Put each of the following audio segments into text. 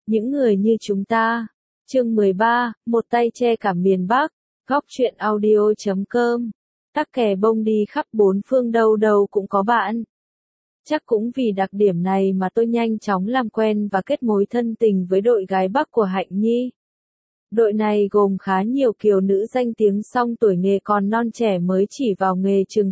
Những người như chúng ta. Chương 13, một tay che cả miền Bắc. Góc truyện audio.com. Tắc kè bông đi khắp bốn phương, đâu đâu cũng có bạn. Chắc cũng vì đặc điểm này mà tôi nhanh chóng làm quen và kết mối thân tình với đội gái Bắc của Hạnh Nhi. Đội này gồm khá nhiều kiều nữ danh tiếng song tuổi nghề còn non trẻ, mới chỉ vào nghề chừng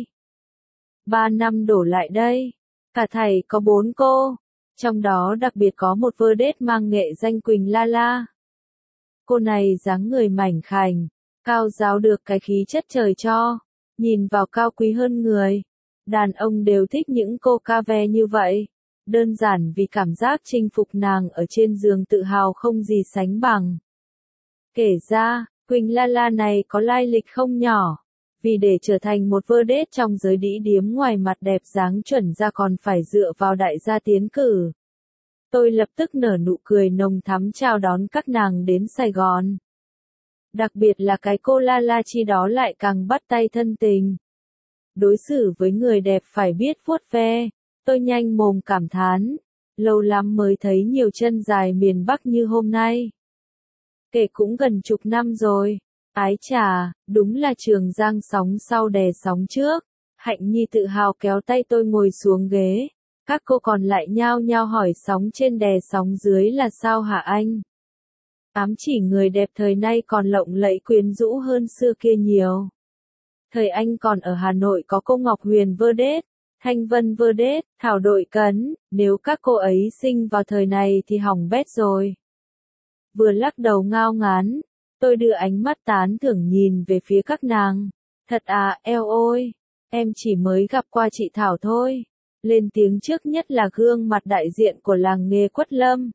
2-3 năm đổ lại đây. Cả thảy có 4 cô, trong đó đặc biệt có một vedette mang nghệ danh Quỳnh La La. Cô này dáng người mảnh khảnh, cao ráo được cái khí chất trời cho, nhìn vào cao quý hơn người. Đàn ông đều thích những cô ca ve như vậy, đơn giản vì cảm giác chinh phục nàng ở trên giường tự hào không gì sánh bằng. Kể ra, Quỳnh La La này có lai lịch không nhỏ, vì để trở thành một vedette trong giới đĩ điếm, ngoài mặt đẹp dáng chuẩn ra còn phải dựa vào đại gia tiến cử. Tôi lập tức nở nụ cười nồng thắm chào đón các nàng đến Sài Gòn. Đặc biệt là cái cô La La chi đó lại càng bắt tay thân tình. Đối xử với người đẹp phải biết vuốt ve, tôi nhanh mồm cảm thán, lâu lắm mới thấy nhiều chân dài miền Bắc như hôm nay. Kể cũng gần chục năm rồi, ái chà, đúng là Trường Giang sóng sau đè sóng trước. Hạnh Nhi tự hào kéo tay tôi ngồi xuống ghế, các cô còn lại nhao nhao hỏi sóng trên đè sóng dưới là sao hả anh? Ám chỉ người đẹp thời nay còn lộng lẫy quyến rũ hơn xưa kia nhiều. Thời anh còn ở Hà Nội có cô Ngọc Huyền vedette, Thanh Vân vedette, Thảo Đội Cấn, nếu các cô ấy sinh vào thời này thì hỏng bét rồi. Vừa lắc đầu ngao ngán, tôi đưa ánh mắt tán thưởng nhìn về phía các nàng. Thật à, eo ôi, em chỉ mới gặp qua chị Thảo thôi. Lên tiếng trước nhất là gương mặt đại diện của làng nghề Quất Lâm.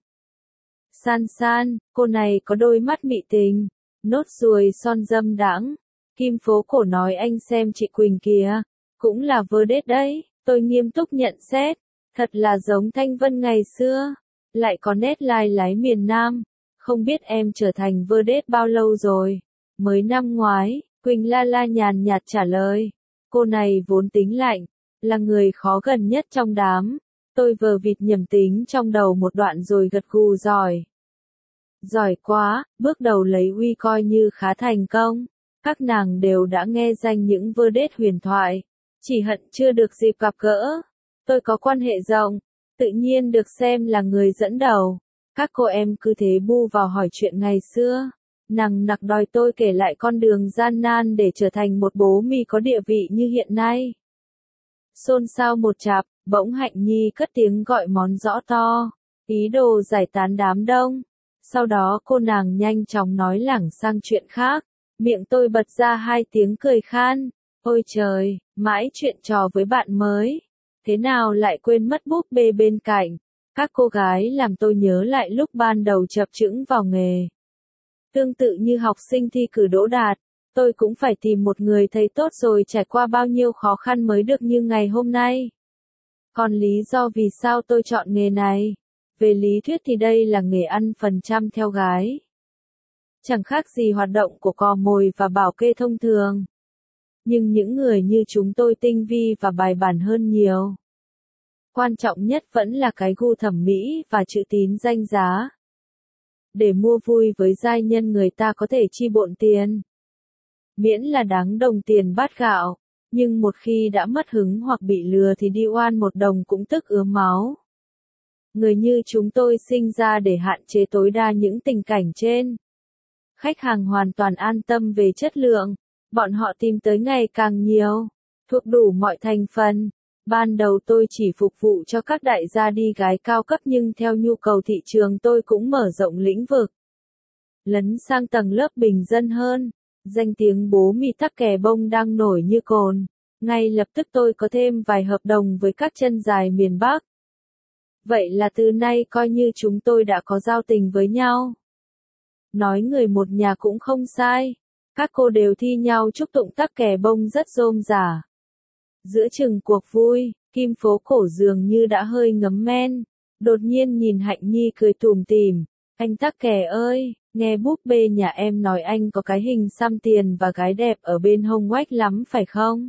San San, cô này có đôi mắt mị tình, nốt ruồi son dâm đãng. Kim phố cổ nói anh xem chị Quỳnh kìa, cũng là vedette đấy. Tôi nghiêm túc nhận xét, thật là giống Thanh Vân ngày xưa, lại có nét lai lái miền Nam. Không biết em trở thành vedette bao lâu rồi? Mới năm ngoái, Quỳnh La La nhàn nhạt trả lời. Cô này vốn tính lạnh, là người khó gần nhất trong đám. Tôi vờ vịt nhầm tính trong đầu một đoạn rồi gật gù giỏi. Giỏi quá, bước đầu lấy uy coi như khá thành công. Các nàng đều đã nghe danh những vedette huyền thoại, chỉ hận chưa được dịp gặp gỡ. Tôi có quan hệ rộng, tự nhiên được xem là người dẫn đầu. Các cô em cứ thế bu vào hỏi chuyện ngày xưa, nằng nặc đòi tôi kể lại con đường gian nan để trở thành một bố mì có địa vị như hiện nay. Xôn xao một chạp, bỗng Hạnh Nhi cất tiếng gọi món rõ to, ý đồ giải tán đám đông. Sau đó cô nàng nhanh chóng nói lảng sang chuyện khác, miệng tôi bật ra hai tiếng cười khan. Ôi trời, mãi chuyện trò với bạn mới, thế nào lại quên mất búp bê bên cạnh. Các cô gái làm tôi nhớ lại lúc ban đầu chập chững vào nghề. Tương tự như học sinh thi cử đỗ đạt, tôi cũng phải tìm một người thầy tốt rồi trải qua bao nhiêu khó khăn mới được như ngày hôm nay. Còn lý do vì sao tôi chọn nghề này? Về lý thuyết thì đây là nghề ăn phần trăm theo gái. Chẳng khác gì hoạt động của cò mồi và bảo kê thông thường. Nhưng những người như chúng tôi tinh vi và bài bản hơn nhiều. Quan trọng nhất vẫn là cái gu thẩm mỹ và chữ tín danh giá. Để mua vui với giai nhân người ta có thể chi bộn tiền. Miễn là đáng đồng tiền bát gạo, nhưng một khi đã mất hứng hoặc bị lừa thì đi oan một đồng cũng tức ứa máu. Người như chúng tôi sinh ra để hạn chế tối đa những tình cảnh trên. Khách hàng hoàn toàn an tâm về chất lượng, bọn họ tìm tới ngày càng nhiều, thuộc đủ mọi thành phần. Ban đầu tôi chỉ phục vụ cho các đại gia đi gái cao cấp, nhưng theo nhu cầu thị trường tôi cũng mở rộng lĩnh vực. Lấn sang tầng lớp bình dân hơn, danh tiếng bố mì tắc kè bông đang nổi như cồn. Ngay lập tức tôi có thêm vài hợp đồng với các chân dài miền Bắc. Vậy là từ nay coi như chúng tôi đã có giao tình với nhau. Nói người một nhà cũng không sai. Các cô đều thi nhau chúc tụng tắc kè bông rất rôm rả. Giữa chừng cuộc vui, Kim phố cổ dường như đã hơi ngấm men. Đột nhiên nhìn Hạnh Nhi cười tủm tỉm. Anh tắc kè ơi, nghe búp bê nhà em nói anh có cái hình xăm tiền và gái đẹp ở bên hông oách lắm phải không?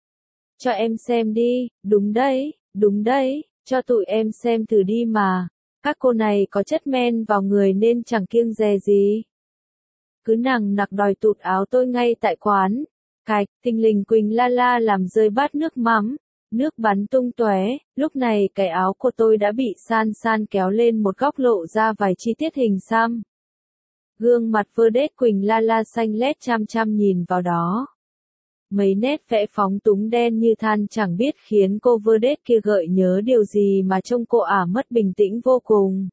Cho em xem đi, đúng đấy, cho tụi em xem thử đi mà. Các cô này có chất men vào người nên chẳng kiêng dè gì. Cứ nằng nặc đòi tụt áo tôi ngay tại quán. Cạch, thình lình Quỳnh la la làm rơi bát nước mắm. Nước bắn tung tóe, lúc này cái áo của tôi đã bị san san kéo lên một góc lộ ra vài chi tiết hình xăm. Gương mặt Vedette Quỳnh la la xanh lét chăm chăm nhìn vào đó. Mấy nét vẽ phóng túng đen như than chẳng biết khiến cô Vedette kia gợi nhớ điều gì mà trông cô ả mất bình tĩnh vô cùng.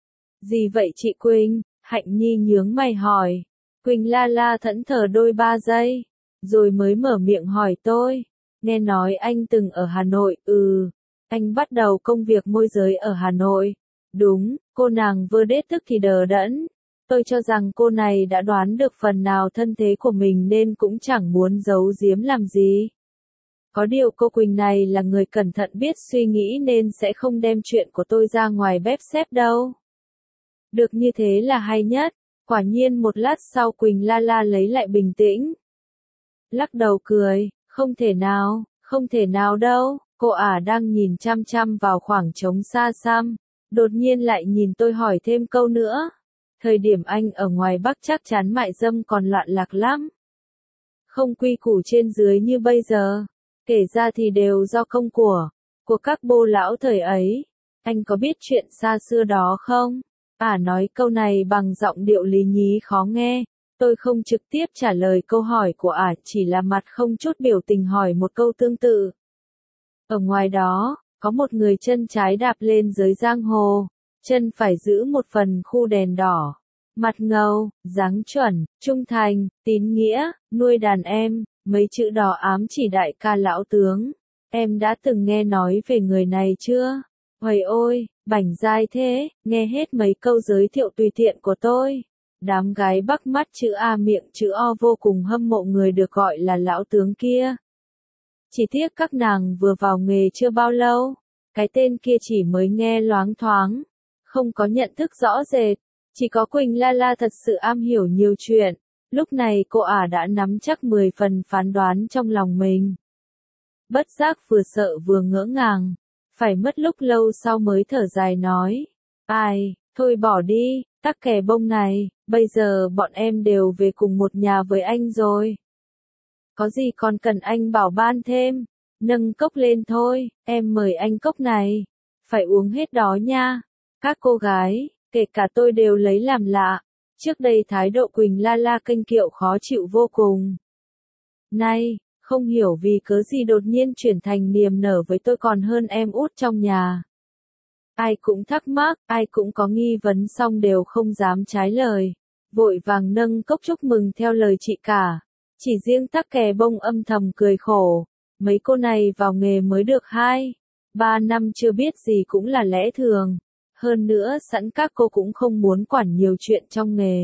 Gì vậy chị Quỳnh? Hạnh Nhi nhướng mày hỏi. Quỳnh la la thẫn thờ đôi ba giây, rồi mới mở miệng hỏi tôi. Nghe nói anh từng ở Hà Nội, anh bắt đầu công việc môi giới ở Hà Nội. Đúng, cô nàng Vedette tức thì đờ đẫn. Tôi cho rằng cô này đã đoán được phần nào thân thế của mình nên cũng chẳng muốn giấu giếm làm gì. Có điều cô Quỳnh này là người cẩn thận biết suy nghĩ nên sẽ không đem chuyện của tôi ra ngoài bếp xếp đâu. Được như thế là hay nhất. Quả nhiên một lát sau Quỳnh la la lấy lại bình tĩnh. Lắc đầu cười, không thể nào đâu, cô ả đang nhìn chăm chăm vào khoảng trống xa xăm. Đột nhiên lại nhìn tôi hỏi thêm câu nữa. Thời điểm anh ở ngoài Bắc chắc chắn mại dâm còn loạn lạc lắm. Không quy củ trên dưới như bây giờ. Kể ra thì đều do công của các bô lão thời ấy. Anh có biết chuyện xa xưa đó không? Ả nói câu này bằng giọng điệu lý nhí khó nghe. Tôi không trực tiếp trả lời câu hỏi của ả, chỉ là mặt không chút biểu tình hỏi một câu tương tự. Ở ngoài đó, có một người chân trái đạp lên giới giang hồ, chân phải giữ một phần khu đèn đỏ. Mặt ngầu, dáng chuẩn, trung thành, tín nghĩa, nuôi đàn em, mấy chữ đỏ ám chỉ đại ca lão tướng. Em đã từng nghe nói về người này chưa? Uầy ôi, bảnh dai thế, nghe hết mấy câu giới thiệu tùy tiện của tôi. Đám gái Bắc mắt chữ A miệng chữ O vô cùng hâm mộ người được gọi là lão tướng kia. Chỉ tiếc các nàng vừa vào nghề chưa bao lâu, cái tên kia chỉ mới nghe loáng thoáng, không có nhận thức rõ rệt. Chỉ có Quỳnh la la thật sự am hiểu nhiều chuyện, lúc này cô ả đã nắm chắc 10 phần phán đoán trong lòng mình. Bất giác vừa sợ vừa ngỡ ngàng, phải mất lúc lâu sau mới thở dài nói. Ai, thôi bỏ đi, tắc kè bông này, bây giờ bọn em đều về cùng một nhà với anh rồi. Có gì còn cần anh bảo ban thêm, nâng cốc lên thôi, em mời anh cốc này, phải uống hết đó nha. Các cô gái, kể cả tôi đều lấy làm lạ, trước đây thái độ Quỳnh la la kênh kiệu khó chịu vô cùng. Nay, không hiểu vì cớ gì đột nhiên chuyển thành niềm nở với tôi còn hơn em út trong nhà. Ai cũng thắc mắc, ai cũng có nghi vấn xong đều không dám trái lời, vội vàng nâng cốc chúc mừng theo lời chị cả. Chỉ riêng tắc kè bông âm thầm cười khổ, mấy cô này vào nghề mới được 2-3 năm chưa biết gì cũng là lẽ thường. Hơn nữa sẵn các cô cũng không muốn quản nhiều chuyện trong nghề.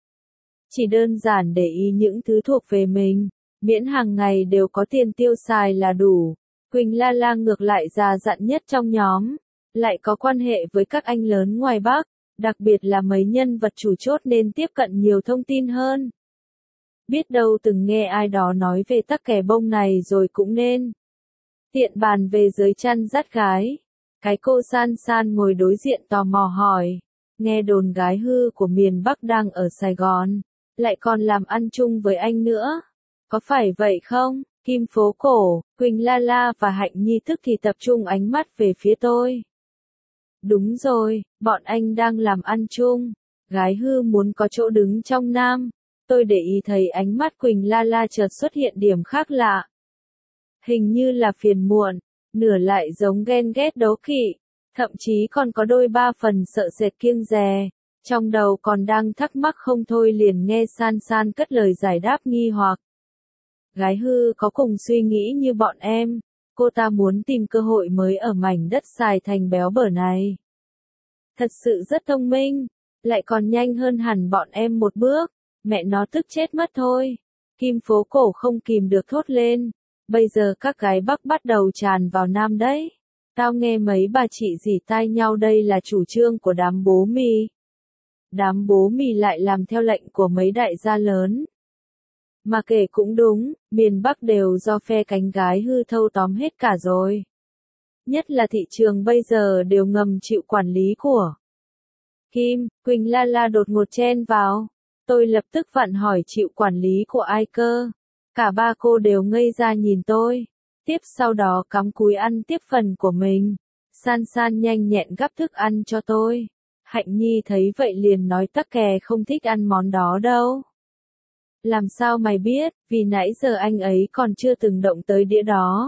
Chỉ đơn giản để ý những thứ thuộc về mình, miễn hàng ngày đều có tiền tiêu xài là đủ. Quỳnh la la ngược lại già dặn nhất trong nhóm, lại có quan hệ với các anh lớn ngoài Bắc, đặc biệt là mấy nhân vật chủ chốt nên tiếp cận nhiều thông tin hơn. Biết đâu từng nghe ai đó nói về tắc kè bông này rồi cũng nên tiện bàn về giới chăn dắt gái. Cái cô San San ngồi đối diện tò mò hỏi, nghe đồn gái hư của miền Bắc đang ở Sài Gòn, lại còn làm ăn chung với anh nữa. Có phải vậy không? Kim phố cổ, Quỳnh la la và Hạnh Nhi tức thì tập trung ánh mắt về phía tôi. Đúng rồi, bọn anh đang làm ăn chung. Gái hư muốn có chỗ đứng trong Nam. Tôi để ý thấy ánh mắt Quỳnh la la chợt xuất hiện điểm khác lạ. Hình như là phiền muộn, nửa lại giống ghen ghét đố kỵ, thậm chí còn có đôi ba phần sợ sệt kiêng dè. Trong đầu còn đang thắc mắc không thôi liền nghe San San cất lời giải đáp nghi hoặc. Gái hư có cùng suy nghĩ như bọn em, cô ta muốn tìm cơ hội mới ở mảnh đất xài thành béo bở này. Thật sự rất thông minh, lại còn nhanh hơn hẳn bọn em một bước, mẹ nó tức chết mất thôi. Kim phố cổ không kìm được thốt lên, bây giờ các gái Bắc bắt đầu tràn vào Nam đấy. Tao nghe mấy bà chị rỉ tai nhau đây là chủ trương của đám bố mì. Đám bố mì lại làm theo lệnh của mấy đại gia lớn. Mà kể cũng đúng, miền Bắc đều do phe cánh gái hư thâu tóm hết cả rồi. Nhất là thị trường bây giờ đều ngầm chịu quản lý của Kim, Quỳnh La La đột ngột chen vào. Tôi lập tức vặn hỏi chịu quản lý của ai cơ. Cả ba cô đều ngây ra nhìn tôi. Tiếp sau đó cắm cúi ăn tiếp phần của mình. San San nhanh nhẹn gắp thức ăn cho tôi. Hạnh Nhi thấy vậy liền nói tắc kè không thích ăn món đó đâu. Làm sao mày biết, vì nãy giờ anh ấy còn chưa từng động tới đĩa đó.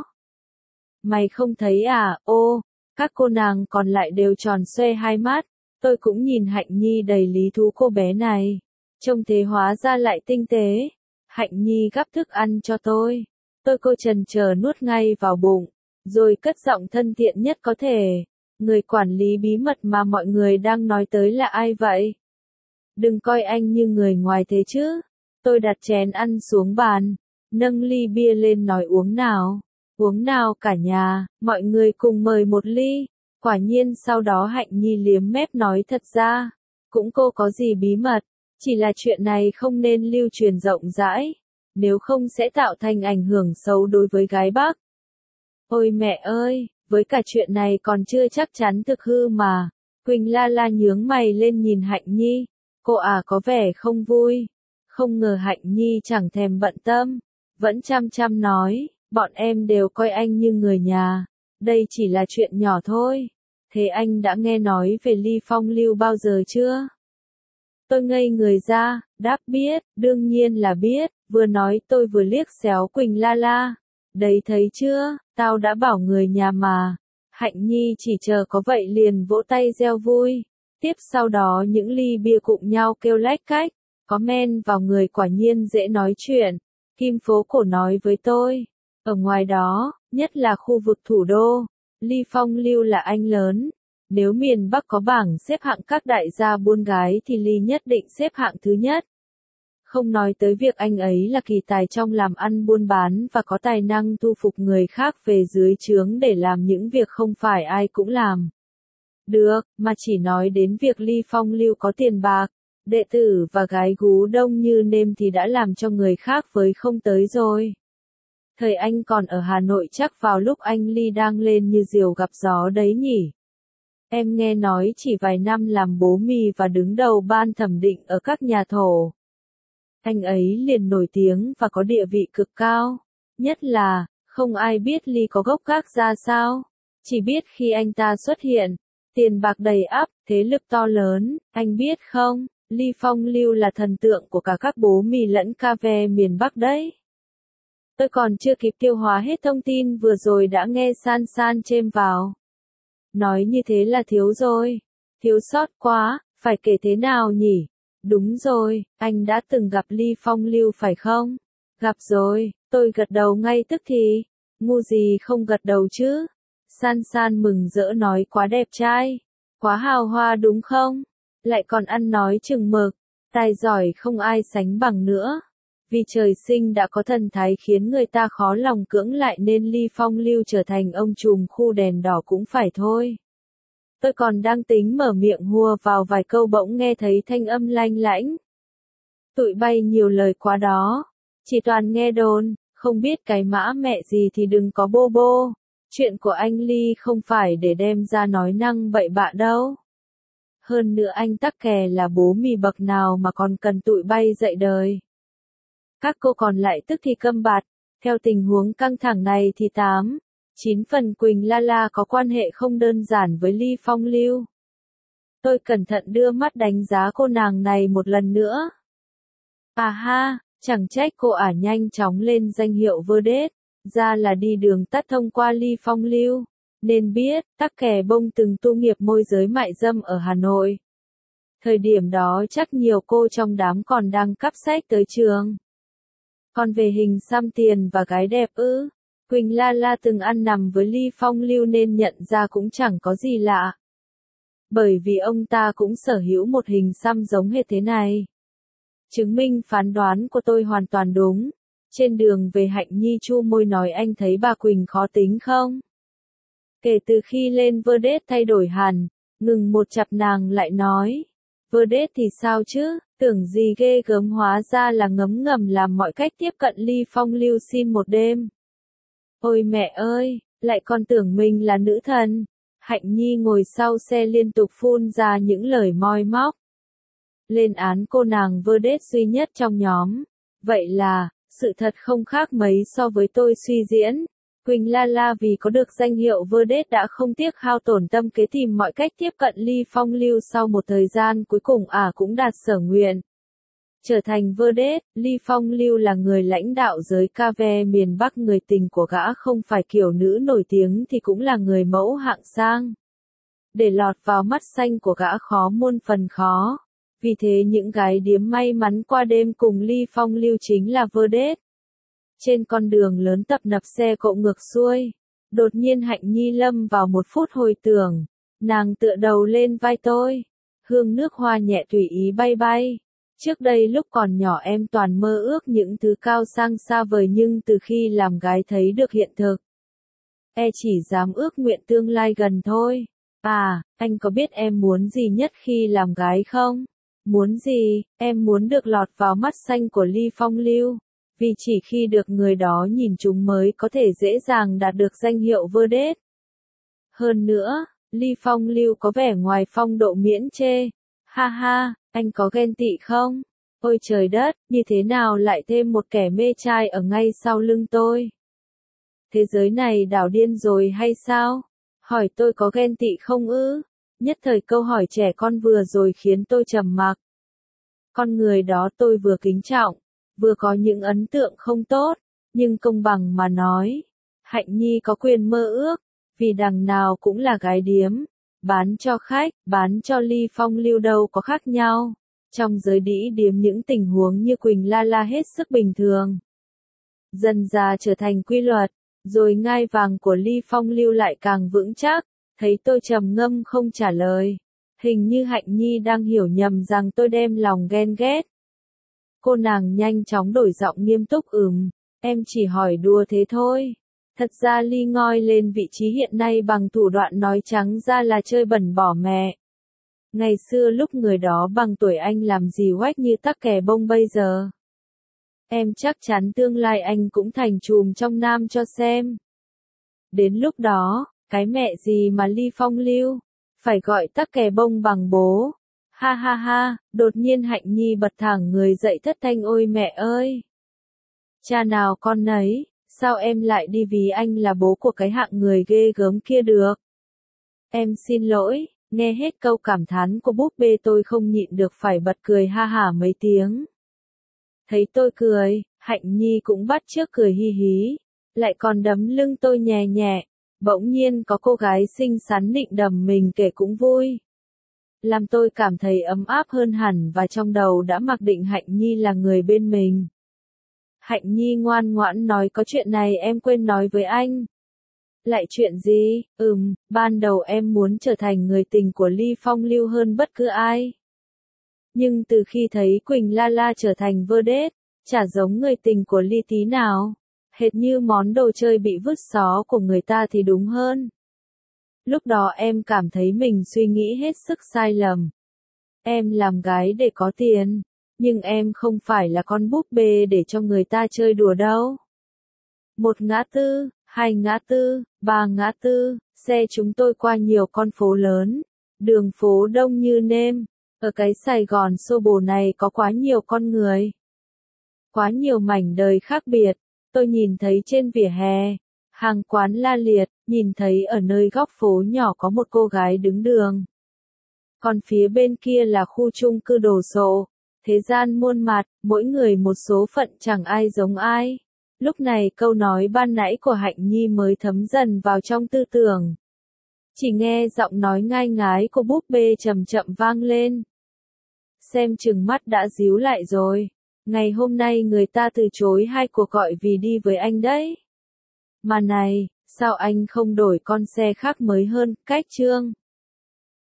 Mày không thấy à, ô, các cô nàng còn lại đều tròn xoe hai mắt. Tôi cũng nhìn Hạnh Nhi đầy lý thú cô bé này. Trông thế hóa ra lại tinh tế. Hạnh Nhi gắp thức ăn cho tôi. Tôi cô chần chờ nuốt ngay vào bụng. Rồi cất giọng thân thiện nhất có thể. Người quản lý bí mật mà mọi người đang nói tới là ai vậy? Đừng coi anh như người ngoài thế chứ. Tôi đặt chén ăn xuống bàn. Nâng ly bia lên nói uống nào. Uống nào cả nhà, mọi người cùng mời một ly. Quả nhiên sau đó Hạnh Nhi liếm mép nói thật ra. Cũng cô có gì bí mật. Chỉ là chuyện này không nên lưu truyền rộng rãi. Nếu không sẽ tạo thành ảnh hưởng xấu đối với gái Bắc. Ôi mẹ ơi, với cả chuyện này còn chưa chắc chắn thực hư mà. Quỳnh La La nhướng mày lên nhìn Hạnh Nhi. Cô có vẻ không vui. Không ngờ Hạnh Nhi chẳng thèm bận tâm. Vẫn chăm chăm nói, bọn em đều coi anh như người nhà. Đây chỉ là chuyện nhỏ thôi. Thế anh đã nghe nói về Ly Phong Lưu bao giờ chưa? Tôi ngây người ra, đáp biết, đương nhiên là biết, vừa nói tôi vừa liếc xéo Quỳnh La La. Đấy thấy chưa, tao đã bảo người nhà mà. Hạnh Nhi chỉ chờ có vậy liền vỗ tay reo vui. Tiếp sau đó những ly bia cụng nhau kêu lách cách, có men vào người quả nhiên dễ nói chuyện. Kim Phố Cổ nói với tôi, ở ngoài đó, nhất là khu vực thủ đô, Ly Phong Lưu là anh lớn. Nếu miền Bắc có bảng xếp hạng các đại gia buôn gái thì Ly nhất định xếp hạng thứ nhất. Không nói tới việc anh ấy là kỳ tài trong làm ăn buôn bán và có tài năng thu phục người khác về dưới trướng để làm những việc không phải ai cũng làm được, mà chỉ nói đến việc Ly Phong Lưu có tiền bạc, đệ tử và gái gú đông như nêm thì đã làm cho người khác với không tới rồi. Thời anh còn ở Hà Nội chắc vào lúc anh Ly đang lên như diều gặp gió đấy nhỉ. Em nghe nói chỉ vài năm làm bố mì và đứng đầu ban thẩm định ở các nhà thổ. Anh ấy liền nổi tiếng và có địa vị cực cao. Nhất là, không ai biết Ly có gốc gác ra sao. Chỉ biết khi anh ta xuất hiện, tiền bạc đầy ắp, thế lực to lớn, anh biết không, Ly Phong Lưu là thần tượng của cả các bố mì lẫn cà phê miền Bắc đấy. Tôi còn chưa kịp tiêu hóa hết thông tin vừa rồi đã nghe San San chêm vào. Nói như thế là thiếu rồi. Thiếu sót quá, phải kể thế nào nhỉ? Đúng rồi, anh đã từng gặp Ly Phong Lưu phải không? Gặp rồi, tôi gật đầu ngay tức thì. Ngu gì không gật đầu chứ? San San mừng rỡ nói quá đẹp trai. Quá hào hoa đúng không? Lại còn ăn nói chừng mực. Tài giỏi không ai sánh bằng nữa. Vì trời sinh đã có thần thái khiến người ta khó lòng cưỡng lại nên Ly Phong Lưu trở thành ông trùm khu đèn đỏ cũng phải thôi. Tôi còn đang tính mở miệng hùa vào vài câu bỗng nghe thấy thanh âm lanh lảnh. Tụi bay nhiều lời quá đó. Chỉ toàn nghe đồn, không biết cái mã mẹ gì thì đừng có bô bô. Chuyện của anh Ly không phải để đem ra nói năng bậy bạ đâu. Hơn nữa anh tắc kè là bố mì bậc nào mà còn cần tụi bay dạy đời. Các cô còn lại tức thì câm bặt. Theo tình huống căng thẳng này thì 9 phần Quỳnh La La có quan hệ không đơn giản với Ly Phong Lưu. Tôi cẩn thận đưa mắt đánh giá cô nàng này một lần nữa. À ha, chẳng trách cô nhanh chóng lên danh hiệu vedette, ra là đi đường tắt thông qua Ly Phong Lưu. Nên biết, tắc kè bông từng tu nghiệp môi giới mại dâm ở Hà Nội. Thời điểm đó chắc nhiều cô trong đám còn đang cắp sách tới trường. Còn về hình xăm tiền và gái đẹp Quỳnh La La từng ăn nằm với Ly Phong Lưu nên nhận ra cũng chẳng có gì lạ. Bởi vì ông ta cũng sở hữu một hình xăm giống hệt thế này. Chứng minh phán đoán của tôi hoàn toàn đúng. Trên đường về Hạnh Nhi chu môi nói anh thấy bà Quỳnh khó tính không? Kể từ khi lên vedette thay đổi hẳn, ngừng một chặp nàng lại nói. Vedette thì sao chứ, tưởng gì ghê gớm hóa ra là ngấm ngầm làm mọi cách tiếp cận Ly Phong Lưu xin một đêm. Ôi mẹ ơi, lại còn tưởng mình là nữ thần. Hạnh Nhi ngồi sau xe liên tục phun ra những lời moi móc. Lên án cô nàng vedette duy nhất trong nhóm. Vậy là, sự thật không khác mấy so với tôi suy diễn. Quỳnh Lala vì có được danh hiệu vedette đã không tiếc hao tổn tâm kế tìm mọi cách tiếp cận Ly Phong Lưu, sau một thời gian cuối cùng cũng đạt sở nguyện. Trở thành vedette, Ly Phong Lưu là người lãnh đạo giới cave miền Bắc, người tình của gã không phải kiểu nữ nổi tiếng thì cũng là người mẫu hạng sang. Để lọt vào mắt xanh của gã khó muôn phần khó. Vì thế những gái điếm may mắn qua đêm cùng Ly Phong Lưu chính là vedette. Trên con đường lớn tấp nập xe cộ ngược xuôi, đột nhiên Hạnh Nhi lâm vào một phút hồi tưởng. Nàng tựa đầu lên vai tôi, hương nước hoa nhẹ tùy ý bay bay. Trước đây lúc còn nhỏ em toàn mơ ước những thứ cao sang xa vời, nhưng từ khi làm gái thấy được hiện thực, chỉ dám ước nguyện tương lai gần thôi. À, anh có biết em muốn gì nhất khi làm gái không? Muốn gì? Em muốn được lọt vào mắt xanh của Ly Phong Lưu. Vì chỉ khi được người đó nhìn chúng mới có thể dễ dàng đạt được danh hiệu vedette. Hơn nữa, Ly Phong Lưu có vẻ ngoài phong độ miễn chê. Ha ha, anh có ghen tị không? Ôi trời đất, như thế nào lại thêm một kẻ mê trai ở ngay sau lưng tôi? Thế giới này đảo điên rồi hay sao? Hỏi tôi có ghen tị không ư? Nhất thời câu hỏi trẻ con vừa rồi khiến tôi trầm mặc. Con người đó tôi vừa kính trọng, vừa có những ấn tượng không tốt, nhưng công bằng mà nói, Hạnh Nhi có quyền mơ ước, vì đằng nào cũng là gái điếm, bán cho khách, bán cho Ly Phong Lưu đâu có khác nhau. Trong giới đĩ điếm những tình huống như Quỳnh Lala hết sức bình thường. Dần dà trở thành quy luật, rồi ngai vàng của Ly Phong Lưu lại càng vững chắc. Thấy tôi trầm ngâm không trả lời, hình như Hạnh Nhi đang hiểu nhầm rằng tôi đem lòng ghen ghét. Cô nàng nhanh chóng đổi giọng nghiêm túc, em chỉ hỏi đùa thế thôi. Thật ra Ly ngoi lên vị trí hiện nay bằng thủ đoạn nói trắng ra là chơi bẩn bỏ mẹ. Ngày xưa lúc người đó bằng tuổi anh làm gì oách như tắc kè bông bây giờ. Em chắc chắn tương lai anh cũng thành trùm trong nam cho xem. Đến lúc đó, cái mẹ gì mà Ly Phong Lưu, phải gọi tắc kè bông bằng bố. Ha ha ha, đột nhiên Hạnh Nhi bật thẳng người dậy thất thanh, ôi mẹ ơi. Cha nào con nấy, sao em lại đi ví anh là bố của cái hạng người ghê gớm kia được? Em xin lỗi, nghe hết câu cảm thán của búp bê tôi không nhịn được phải bật cười ha hả mấy tiếng. Thấy tôi cười, Hạnh Nhi cũng bắt chước cười hi hí, lại còn đấm lưng tôi nhẹ nhẹ. Bỗng nhiên có cô gái xinh xắn định đầm mình kể cũng vui. Làm tôi cảm thấy ấm áp hơn hẳn và trong đầu đã mặc định Hạnh Nhi là người bên mình. Hạnh Nhi ngoan ngoãn nói, có chuyện này em quên nói với anh. Lại chuyện gì? Ban đầu em muốn trở thành người tình của Ly Phong Lưu hơn bất cứ ai. Nhưng từ khi thấy Quỳnh Lala trở thành vedette, chả giống người tình của Ly tí nào. Hệt như món đồ chơi bị vứt xó của người ta thì đúng hơn. Lúc đó em cảm thấy mình suy nghĩ hết sức sai lầm. Em làm gái để có tiền, nhưng em không phải là con búp bê để cho người ta chơi đùa đâu. Một ngã tư, hai ngã tư, ba ngã tư, xe chúng tôi qua nhiều con phố lớn, đường phố đông như nêm. Ở cái Sài Gòn xô bồ này có quá nhiều con người, quá nhiều mảnh đời khác biệt. Tôi nhìn thấy trên vỉa hè, hàng quán la liệt, nhìn thấy ở nơi góc phố nhỏ có một cô gái đứng đường. Còn phía bên kia là khu chung cư đồ sộ, thế gian muôn mặt, mỗi người một số phận chẳng ai giống ai. Lúc này câu nói ban nãy của Hạnh Nhi mới thấm dần vào trong tư tưởng. Chỉ nghe giọng nói ngai ngái của búp bê chậm chậm vang lên. Xem chừng mắt đã díu lại rồi. Ngày hôm nay người ta từ chối 2 cuộc gọi vì đi với anh đấy. Mà này, sao anh không đổi con xe khác mới hơn, cách chương?